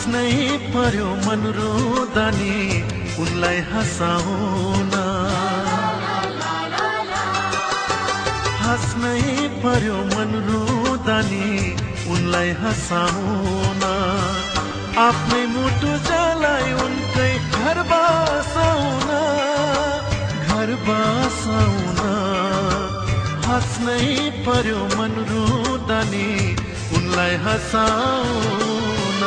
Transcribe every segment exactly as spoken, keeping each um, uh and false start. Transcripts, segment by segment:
हस्नै पर्यो मन रुँदा नि उनलाई हँसाउन, हस्नै पर्यो मन रुँदा नि उनलाई हँसाउन, आफ्नै मुटु जलाई उनकै घर बसाउन, घर बसाउन। हस्नै पर्यो मन रुँदा नि उनलाई हँसाउन।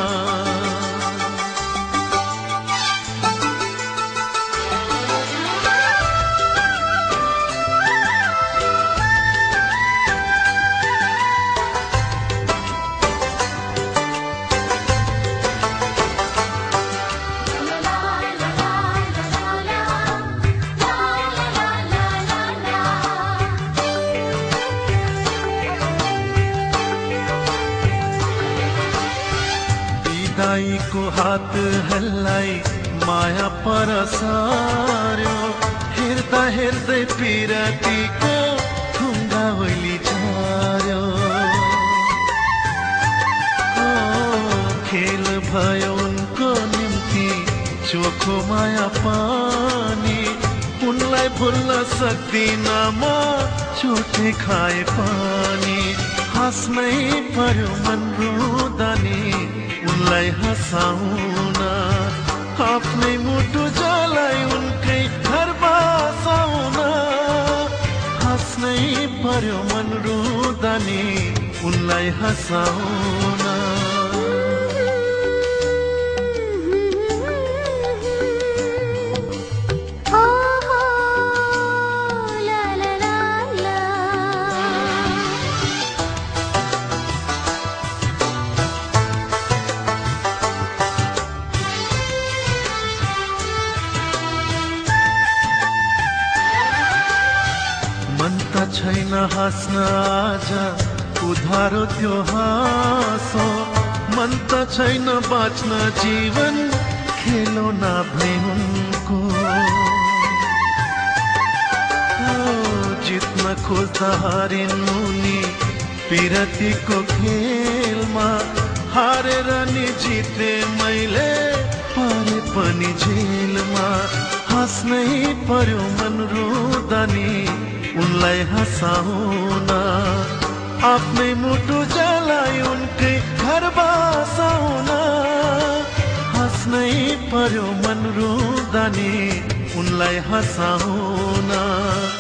दाईको हात हल्लाई माया परसार्यो, हेर्दा हेर्दै पिरतीको ढुङ्गा ओइली झर्यो। खेल भयो उनको निम्ति चोखो माया पानी, उनलाई भुल्न सक्दिन म चोटे खाए पानी। हाँस्नै पर्यो मन रुँदा नि उनलाई हँसाउन, आफ्नै मुटु जलाई उनकै घर बसाउन, हँस्नै पर्यो मन रुँदा नि उनलाई हँसाउन। मन त छैन हाँस्न आज उधारो त्यो हाँसो, मन त छैन बाँच्न जीवन खेलो नाभ्ने उनको। जित्न खोज्दा हारिनु नि पिरतीको खेलमा, हारेर नि जिते मैले परे पनि जेलमा। हाँस्नै पर्यो मन रुँदा नि उनलाई हँसाउन, आफ्नै मुटु जलाई उनकै घर बसाउन, हँस्नै पर्यो मन रुँदा नि उनलाई हँसाउन।